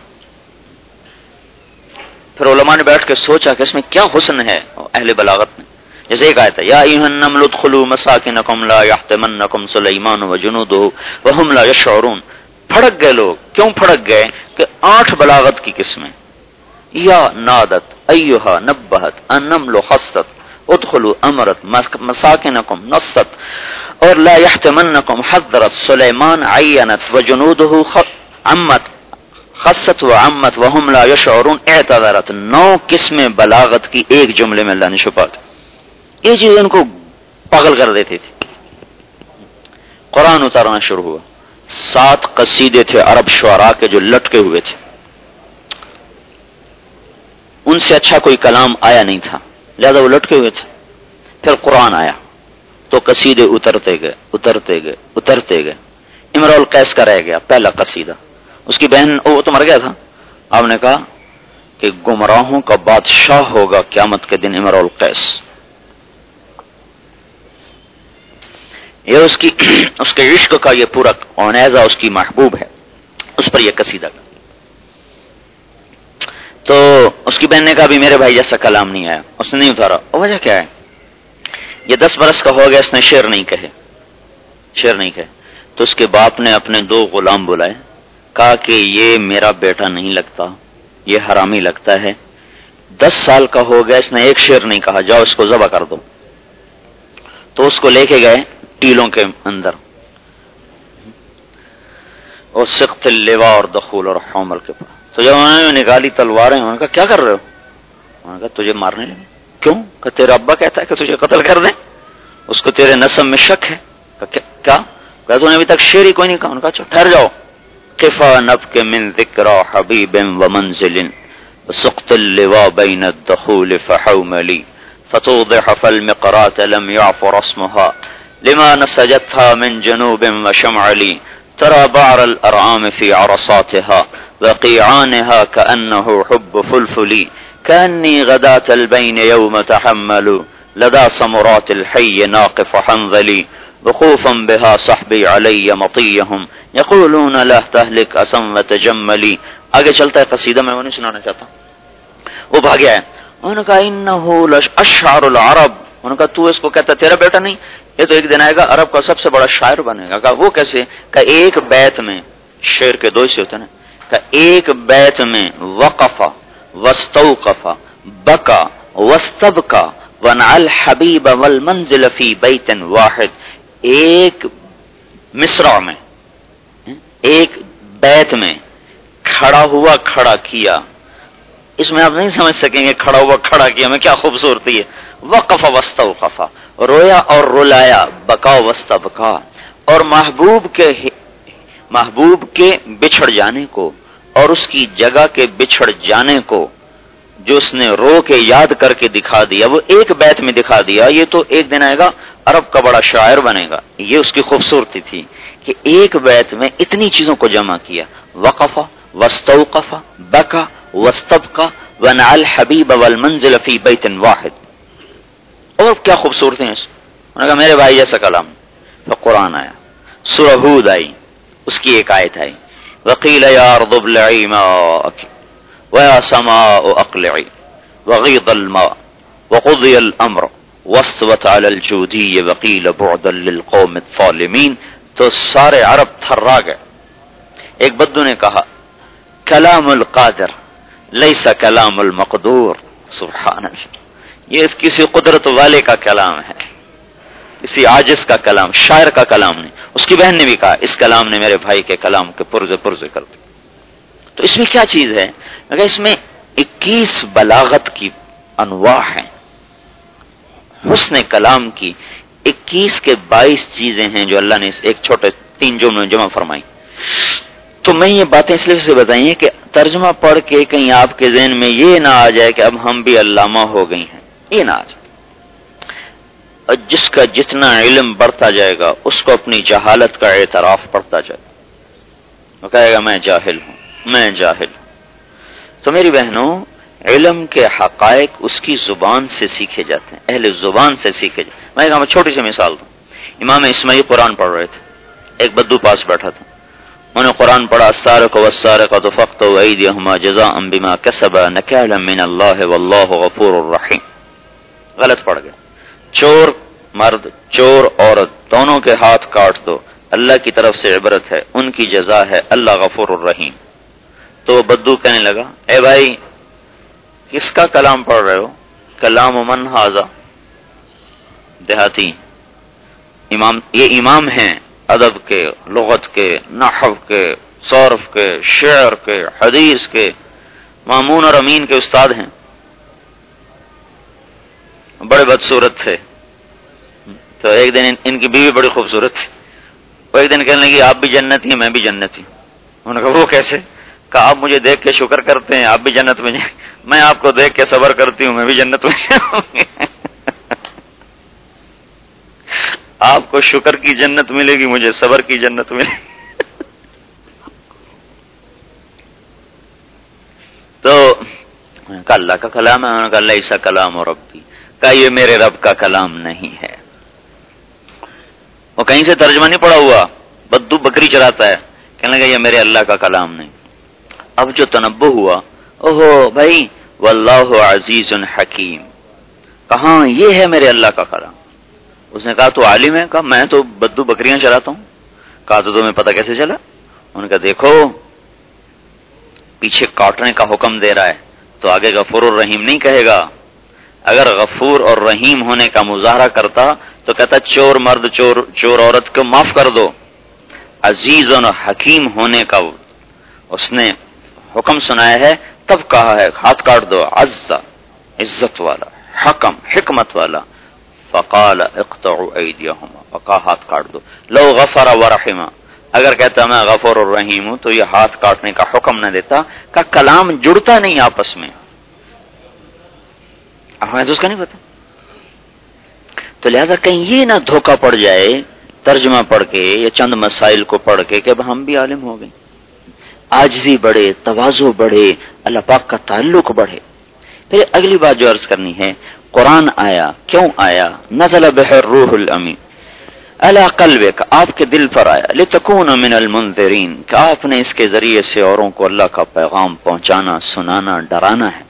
پھر علماء نے بیٹھ کے سوچا کہ اس میں کیا حسن ہے اہل بلاغت نے. جیسے ایک آیت ہے یا ایھا النمل ادخلوا مساکنکم لا یحطمنکم سلیمان وجنودہ وهم لا یشعرون. پھڑک گئے لوگ. کیوں پھڑک گئے؟ کہ آٹھ بلاغت کی قسمیں, یا نادت ایھا نبہت النمل خصت ادخلوا امرت مساکنکم نصت اور لا یحطمنکم حذرت سلیمان عینت وجنودہ عمت خصت وعمت وهم لا یشعرون اعتذرت. نو قسمیں بلاغت کی ایک جملے میں اللہ نے چھپا دی. یہ چیز ان کو پاگل کر دیتی تھی. قرآن اتارنا شروع ہوا. سات قصیدے تھے عرب شعراء کے جو لٹکے ہوئے تھے, ان سے اچھا کوئی کلام آیا نہیں تھا, لہذا وہ لٹکے ہوئے تھے. پھر قرآن آیا تو قصیدے اترتے گئے اترتے گئے اترتے گئے. امرؤ القیس کا رہ گیا پہلا قصیدہ. اس کی بہن وہ تو مر گیا تھا. آپ نے کہا کہ گمراہوں کا بادشاہ ہوگا قیامت کے دن امرؤ القیس. یہ اس کی اس کے عشق کا یہ پورا عنیزہ اس کی محبوب ہے، اس پر یہ قصیدہ. تو اس کی بہن نے کہا بھی میرے بھائی جیسا کلام نہیں آیا، اس نے نہیں اتارا. وجہ کیا ہے؟ یہ دس برس کا ہو گیا، اس نے شعر نہیں کہے شعر نہیں کہے تو اس کے باپ نے اپنے دو غلام بلائے، کہا کہ یہ میرا بیٹا نہیں لگتا، یہ حرامی لگتا ہے، دس سال کا ہو گیا اس نے ایک شعر نہیں کہا، جاؤ اس کو ذبح کر دو. تو اس کو لے کے گئے ٹیلوں کے اندر اور سخت اللواء اور دخول اور حمل کے پاس. تو جب انہوں نے نکالی تلواریں، انہوں نے کہا کیا کر رہے ہو؟ انہوں نے کہا تجھے مارنے لگے. کیوں؟ کہ تیرا ابا کہتا ہے کہ تجھے قتل کر دیں، اس کو تیرے نسب میں شک ہے. کیا کہ تو نے ابھی تک شعر ہی کوئی نہیں کہا. انہوں نے کہا ٹھہر جاؤ. قفا نبک من ذکرى حبیب ومنزل وسقط اللواء بین الدخول فحوملی فتوضح فالمقرات لم يعفر اسمها لما نسجتها من جنوب وشمعلی ترى بعر الارعام في عرصاتها وقيعانها كأنه حب فلفلي كأني غداة البين يوم تحمل لدى سمرات الحي ناقف حنظلي وقوفا بها صحبي علي مطيهم يقولون لا تهلك اسم وتجملي. آگے چلتا ہے قصیدہ، میں وہ نہیں سنانا چاہتا. وہ بھاگیا ہے. انہوں نے کہا انه لاشعار العرب. انہوں نے کہا تو اس کو کہتا تیرا بیٹا نہیں، یہ تو ایک دن آئے گا عرب کا سب سے بڑا شاعر بنے گا. کہا وہ کیسے؟ کہ ایک بیت میں، شعر کے دو حصے ہوتے ہیں نا، کہ ایک بیت میں وقف واستوقف بکا واستبکا ونعى الحبیب والمنزل فی بیت واحد. ایک مصرع میں، ایک بیت میں کھڑا ہوا کھڑا کیا. اس میں آپ نہیں سمجھ سکیں گے کھڑا ہوا کھڑا کیا میں کیا خوبصورتی ہے. وقف واستوقف، رویا اور رلایا، بکا واستبکا. اور محبوب کے محبوب کے بچھڑ جانے کو اور اس کی جگہ کے بچھڑ جانے کو جو اس نے رو کے یاد کر کے دکھا دیا، وہ ایک بیت میں دکھا دیا. یہ تو ایک دن آئے گا عرب کا بڑا شاعر بنے گا. یہ اس کی خوبصورتی تھی کہ ایک بیت میں اتنی چیزوں کو جمع کیا. وقف واستوقف بکا واستبقى ونعى الحبیب والمنزل فی بیت واحد. اور کیا خوبصورتی ہے. انہوں نے کہا میرے بھائی جیسا کلام. تو قرآن آیا، سورہ ہود آئی، اس کی ایک آیت آئی وقیل یا ارض ابلعی ماءک ویا سماء اقلعی وغیض الماء وقضی الامر واستوت علی الجودی وقیل بعدا للقوم الظالمین. تو سارے عرب تھرا گئے. ایک بدو نے کہا کلام القادر لیس کلام المقدور. سبحان اللہ، یہ اس کسی قدرت والے کا کلام ہے، کسی عاجز کا کلام، شاعر کا کلام نہیں. اس کی بہن نے بھی کہا اس کلام نے میرے بھائی کے کلام کے پرزے پرزے کر دی. تو اس میں کیا چیز ہے؟ اگر اس میں اکیس بلاغت کی انواع ہیں، حسن کلام کی اکیس کے بائیس چیزیں ہیں جو اللہ نے اس ایک چھوٹے تین جملوں میں جمع فرمائی. تو میں یہ باتیں اس لیے سے بتائی ہیں کہ ترجمہ پڑھ کے کہیں آپ کے ذہن میں یہ نہ آ جائے کہ اب ہم بھی علامہ ہو گئی ہیں، یہ نہ آ جائے. اور جس کا جتنا علم بڑھتا جائے گا اس کو اپنی جہالت کا اعتراف پڑتا جائے گا. وہ کہے گا میں جاہل ہوں، میں جاہل ہوں. تو میری بہنوں، علم کے حقائق اس کی زبان سے سیکھے جاتے ہیں، اہل زبان سے سیکھے جاتے ہیں. میں کہا میں چھوٹی سی مثال دوں. امام اسماعیل قرآن پڑھ رہے تھے، ایک بدو پاس بیٹھا تھا، انہوں نے قرآن پڑھا السارق والسارقۃ فاقطعوا ایدیہما جزاء بما کسبا نکالا من اللہ واللہ غفور الرحیم. غلط پڑھ گئے. چور مرد چور عورت دونوں کے ہاتھ کاٹ دو، اللہ کی طرف سے عبرت ہے، ان کی جزا ہے، اللہ غفور الرحیم. تو بدو کہنے لگا اے بھائی کس کا کلام پڑھ رہے ہو؟ کلام من ھذا. دیہاتی امام، یہ امام ہیں ادب کے، لغت کے، نحو کے، صرف کے، شعر کے، حدیث کے، مامون اور امین کے استاد ہیں. بڑے بدصورت تھے. تو ایک دن ان کی بیوی بڑی خوبصورت تھی. وہ ایک دن کہنے لگی آپ بھی جنتی ہیں میں بھی جنتی ہوں. انہوں نے کہا وہ کیسے؟ کہا آپ مجھے دیکھ کے شکر کرتے ہیں آپ بھی جنت میں جائیں، میں آپ کو دیکھ کے صبر کرتی ہوں میں بھی جنت میں جاؤں گی. آپ کو شکر کی جنت ملے گی، مجھے صبر کی جنت ملے گی. تو اللہ کا کلام ہے؟ انہوں نے کہا لیسا کلام ربی، کہا یہ میرے رب کا کلام نہیں ہے. وہ کہیں سے ترجمہ نہیں پڑا ہوا، بدو بکری چراتا ہے، کہنے لگا یہ میرے اللہ کا کلام نہیں. اب جو تنبہ ہوا، اوہو بھائی واللہ عزیز حکیم، کہاں یہ ہے میرے اللہ کا کلام. اس نے کہا تو عالم ہے؟ کہا میں تو بدو بکریاں چراتا ہوں. کہا تو تمہیں پتہ کیسے چلا؟ انہوں نے کہا دیکھو پیچھے کاٹنے کا حکم دے رہا ہے تو آگے غفور الرحیم نہیں کہے گا. اگر غفور اور رحیم ہونے کا مظاہرہ کرتا تو کہتا چور مرد چور چور عورت کو معاف کر دو. عزیز و حکیم ہونے کا اس نے حکم سنایا ہے تب کہا ہے ہاتھ کاٹ دو. عز عزت والا، حکم حکمت والا. فقال اقطعوا ایدیہما، وقا ہاتھ کاٹ دو. لو غفر ورحمہ، اگر کہتا میں غفور الرحیم ہوں تو یہ ہاتھ کاٹنے کا حکم نہ دیتا. کا کلام جڑتا نہیں آپس میں، ہمیں تو اس کا نہیں پتا. تو لہذا کہیں یہ نہ دھوکہ پڑ جائے ترجمہ پڑھ کے یا چند مسائل کو پڑھ کے کہ اب ہم بھی عالم ہو گئے. عاجزی بڑھے، تواضع بڑھے، اللہ پاک کا تعلق بڑھے. پھر اگلی بات جو عرض کرنی ہے، قرآن آیا کیوں آیا؟ نزل بہ الروح الامین علی قلبک، آپ کے دل پر آیا. لتکون من المنذرین، کہ آپ نے اس کے ذریعے سے اوروں کو اللہ کا پیغام پہنچانا، سنانا، ڈرانا ہے.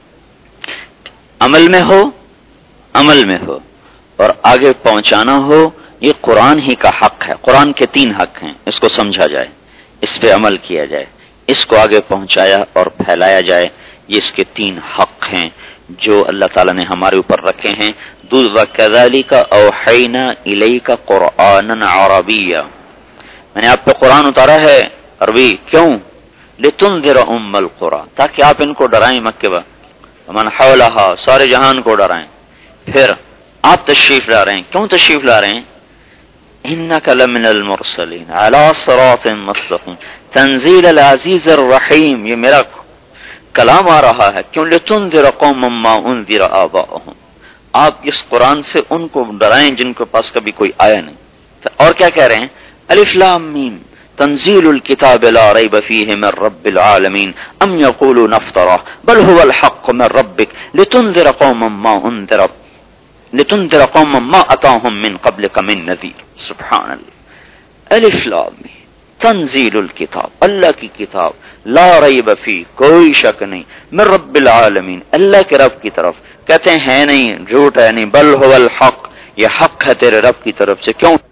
عمل میں ہو عمل میں ہو اور آگے پہنچانا ہو، یہ قرآن ہی کا حق ہے. قرآن کے تین حق ہیں، اس کو سمجھا جائے، اس پہ عمل کیا جائے، اس کو آگے پہنچایا اور پھیلایا جائے. یہ اس کے تین حق ہیں جو اللہ تعالیٰ نے ہمارے اوپر رکھے ہیں. وَكَذَلِكَ أَوْحَيْنَا إِلَيْكَ قُرْآنًا عَرَبِيًّا، میں نے آپ پہ قرآن اتارا ہے عربی. کیوں؟ لِتُنذِرَ أُمَّ الْقُرَىٰ، تاکہ آپ ان کو ڈرائیں، مکہ ومن حولہا، سارے جہان کو ڈرائیں. پھر آپ تشریف لا رہے ہیں، کیوں تشریف لا رہے ہیں؟ إِنَّكَ لَمِنَ الْمُرْسَلِينَ عَلَىٰ صِرَاطٍ مُّسْتَقِيمٍ تنزیل العزیز الرحیم، یہ میرا کلام آ رہا ہے. کیوں؟ لِتُنذِرَ قَوْمًا مَّا أُنذِرَ آبَاؤُهُمْ، آپ اس قرآن سے ان کو ڈرائیں جن کے پاس کبھی کوئی آیا نہیں. اور کیا کہہ رہے ہیں؟ الف لام میم تنزیل الکتاب لا ریب فیہ من رب العالمین ام یقولون افتراه بل هو الحق من ربک لتنذر قوما ما انذر لتنذر قوما ما اتاهم من قبلک من نذیر. سبحان اللہ. الف لام میم تنزیل الکتاب، اللہ کی کتاب، لا ریب فی، کوئی شک نہیں، من رب العالمین، اللہ کے رب کی طرف. کہتے ہیں نہیں، جھوٹ ہے نہیں، بل هو الحق، یہ حق ہے تیرے رب کی طرف سے. کیوں؟